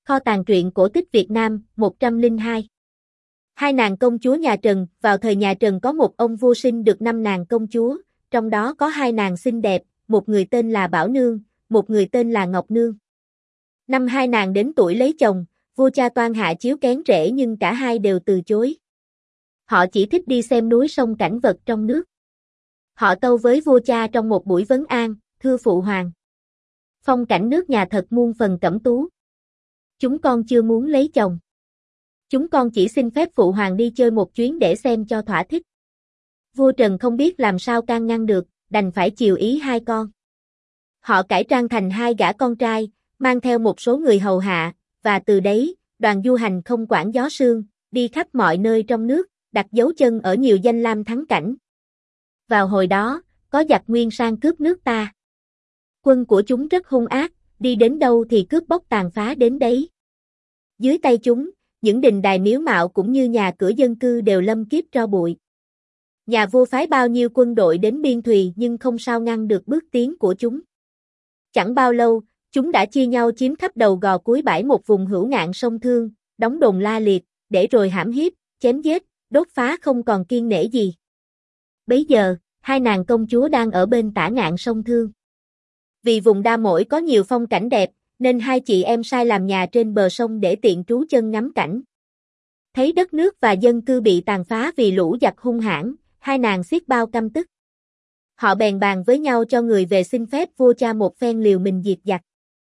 Kho tàng truyện cổ tích Việt Nam, 102. Hai nàng công chúa nhà Trần. Vào thời nhà Trần có một ông vua sinh được 5 nàng công chúa, trong đó có 2 nàng xinh đẹp, một người tên là Bảo Nương, một người tên là Ngọc Nương. Năm 2 nàng đến tuổi lấy chồng, vua cha toan hạ chiếu kén rể nhưng cả hai đều từ chối. Họ chỉ thích đi xem núi sông cảnh vật trong nước. Họ tâu với vua cha trong một buổi vấn an: thưa phụ hoàng, phong cảnh nước nhà thật muôn phần cẩm tú. Chúng con chưa muốn lấy chồng. Chúng con chỉ xin phép phụ hoàng đi chơi một chuyến để xem cho thỏa thích. Vua Trần không biết làm sao can ngăn được, đành phải chiều ý hai con. Họ cải trang thành 2 gã con trai, mang theo một số người hầu hạ, và từ đấy, đoàn du hành không quản gió sương, đi khắp mọi nơi trong nước, đặt dấu chân ở nhiều danh lam thắng cảnh. Vào hồi đó, có giặc Nguyên sang cướp nước ta. Quân của chúng rất hung ác, đi đến đâu thì cướp bóc tàn phá đến đấy. Dưới tay chúng, những đình đài miếu mạo cũng như nhà cửa dân cư đều lâm kiếp tro bụi. Nhà vua phái bao nhiêu quân đội đến Biên Thùy nhưng không sao ngăn được bước tiến của chúng. Chẳng bao lâu, chúng đã chia nhau chiếm khắp đầu gò cuối bãi một vùng hữu ngạn sông Thương, đóng đồn la liệt, để rồi hãm hiếp, chém giết, đốt phá không còn kiêng nể gì. Bấy giờ, 2 nàng công chúa đang ở bên tả ngạn sông Thương. Vì vùng Đa Mỗi có nhiều phong cảnh đẹp, nên 2 chị em sai làm nhà trên bờ sông để tiện trú chân ngắm cảnh. Thấy đất nước và dân cư bị tàn phá vì lũ giặc hung hãn, 2 nàng xiết bao căm tức. Họ bèn bàn với nhau cho người về xin phép vua cha một phen liều mình diệt giặc.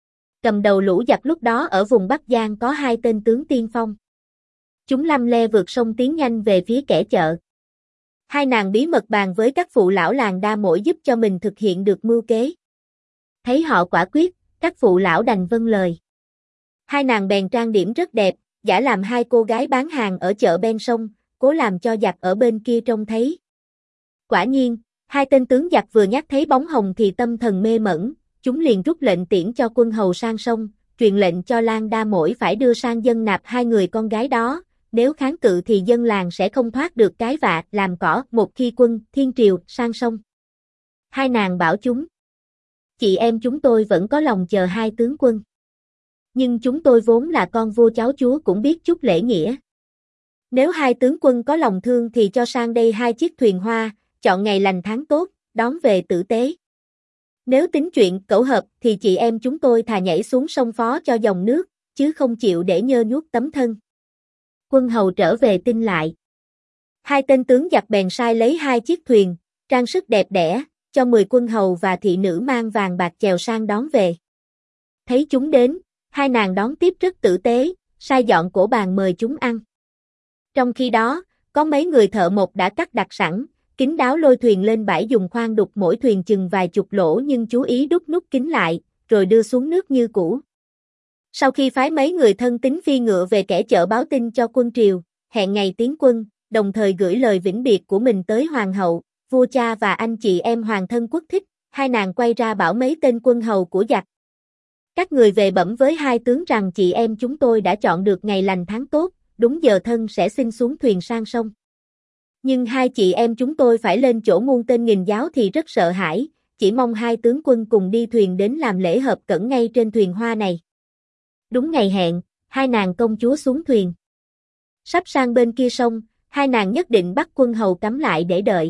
Cầm đầu lũ giặc lúc đó ở vùng Bắc Giang có 2 tên tướng tiên phong. Chúng lăm le vượt sông tiến nhanh về phía kẻ chợ. 2 nàng bí mật bàn với các phụ lão làng Đa Mỗi giúp cho mình thực hiện được mưu kế. Thấy họ quả quyết, các phụ lão đành vâng lời. 2 nàng bèn trang điểm rất đẹp, giả làm 2 cô gái bán hàng ở chợ bên sông, cố làm cho giặc ở bên kia trông thấy. Quả nhiên, 2 tên tướng giặc vừa nhắc thấy bóng hồng thì tâm thần mê mẩn, chúng liền rút lệnh tiễn cho quân hầu sang sông, truyền lệnh cho làng Đa Mỗi phải đưa sang dân nạp 2 người con gái đó, nếu kháng cự thì dân làng sẽ không thoát được cái vạ làm cỏ một khi quân Thiên Triều sang sông. 2 nàng bảo chúng: chị em chúng tôi vẫn có lòng chờ 2 tướng quân. Nhưng chúng tôi vốn là con vua cháu chúa cũng biết chút lễ nghĩa. Nếu 2 tướng quân có lòng thương thì cho sang đây 2 chiếc thuyền hoa, chọn ngày lành tháng tốt, đón về tử tế. Nếu tính chuyện cẩu hợp thì chị em chúng tôi thà nhảy xuống sông phó cho dòng nước, chứ không chịu để nhơ nhuốc tấm thân. Quân hầu trở về tin lại. 2 tên tướng giặc bèn sai lấy 2 chiếc thuyền, trang sức đẹp đẽ, cho 10 quân hầu và thị nữ mang vàng bạc chèo sang đón về. Thấy chúng đến, 2 nàng đón tiếp rất tử tế, sai dọn cỗ bàn mời chúng ăn. Trong khi đó, có mấy người thợ mộc đã cắt đặt sẵn, kín đáo lôi thuyền lên bãi dùng khoan đục mỗi thuyền chừng vài chục lỗ nhưng chú ý đút nút kín lại, rồi đưa xuống nước như cũ. Sau khi phái mấy người thân tín phi ngựa về kẻ chợ báo tin cho quân triều, hẹn ngày tiến quân, đồng thời gửi lời vĩnh biệt của mình tới hoàng hậu, vua cha và anh chị em hoàng thân quốc thích, 2 nàng quay ra bảo mấy tên quân hầu của giặc. Các người về bẩm với 2 tướng rằng chị em chúng tôi đã chọn được ngày lành tháng tốt, đúng giờ thân sẽ xin xuống thuyền sang sông. Nhưng 2 chị em chúng tôi phải lên chỗ muôn tên nghìn giáo thì rất sợ hãi, chỉ mong 2 tướng quân cùng đi thuyền đến làm lễ hợp cẩn ngay trên thuyền hoa này. Đúng ngày hẹn, 2 nàng công chúa xuống thuyền. Sắp sang bên kia sông, 2 nàng nhất định bắt quân hầu cắm lại để đợi.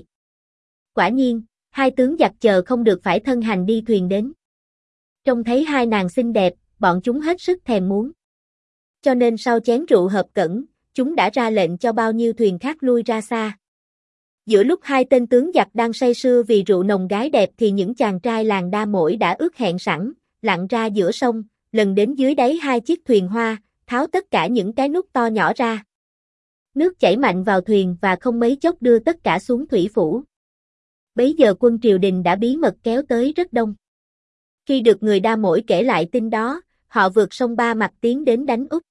Quả nhiên, 2 tướng giặc chờ không được phải thân hành đi thuyền đến. Trông thấy 2 nàng xinh đẹp, bọn chúng hết sức thèm muốn. Cho nên sau chén rượu hợp cẩn, chúng đã ra lệnh cho bao nhiêu thuyền khác lui ra xa. Giữa lúc 2 tên tướng giặc đang say sưa vì rượu nồng gái đẹp thì những chàng trai làng Đa Mỗi đã ước hẹn sẵn, lặn ra giữa sông, lần đến dưới đáy 2 chiếc thuyền hoa, tháo tất cả những cái nút to nhỏ ra. Nước chảy mạnh vào thuyền và không mấy chốc đưa tất cả xuống thủy phủ. Bấy giờ quân triều đình đã bí mật kéo tới rất đông. Khi được người Đa Mỗi kể lại tin đó, họ vượt sông Ba Mặt tiến đến đánh úp.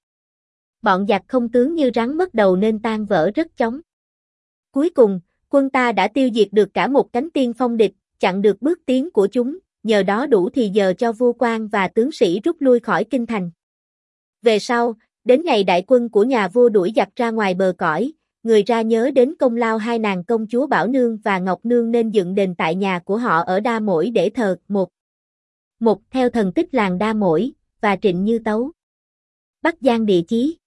Bọn giặc không tướng như rắn mất đầu nên tan vỡ rất chóng. Cuối cùng, quân ta đã tiêu diệt được cả một cánh tiên phong địch, chặn được bước tiến của chúng, nhờ đó đủ thì giờ cho vua quan và tướng sĩ rút lui khỏi kinh thành. Về sau, đến ngày đại quân của nhà vua đuổi giặc ra ngoài bờ cõi, người ra nhớ đến công lao 2 nàng công chúa Bảo Nương và Ngọc Nương nên dựng đền tại nhà của họ ở Đa Mỗi để thờ một theo thần tích làng Đa Mỗi và Trịnh Như Tấu. Bắc Giang địa chí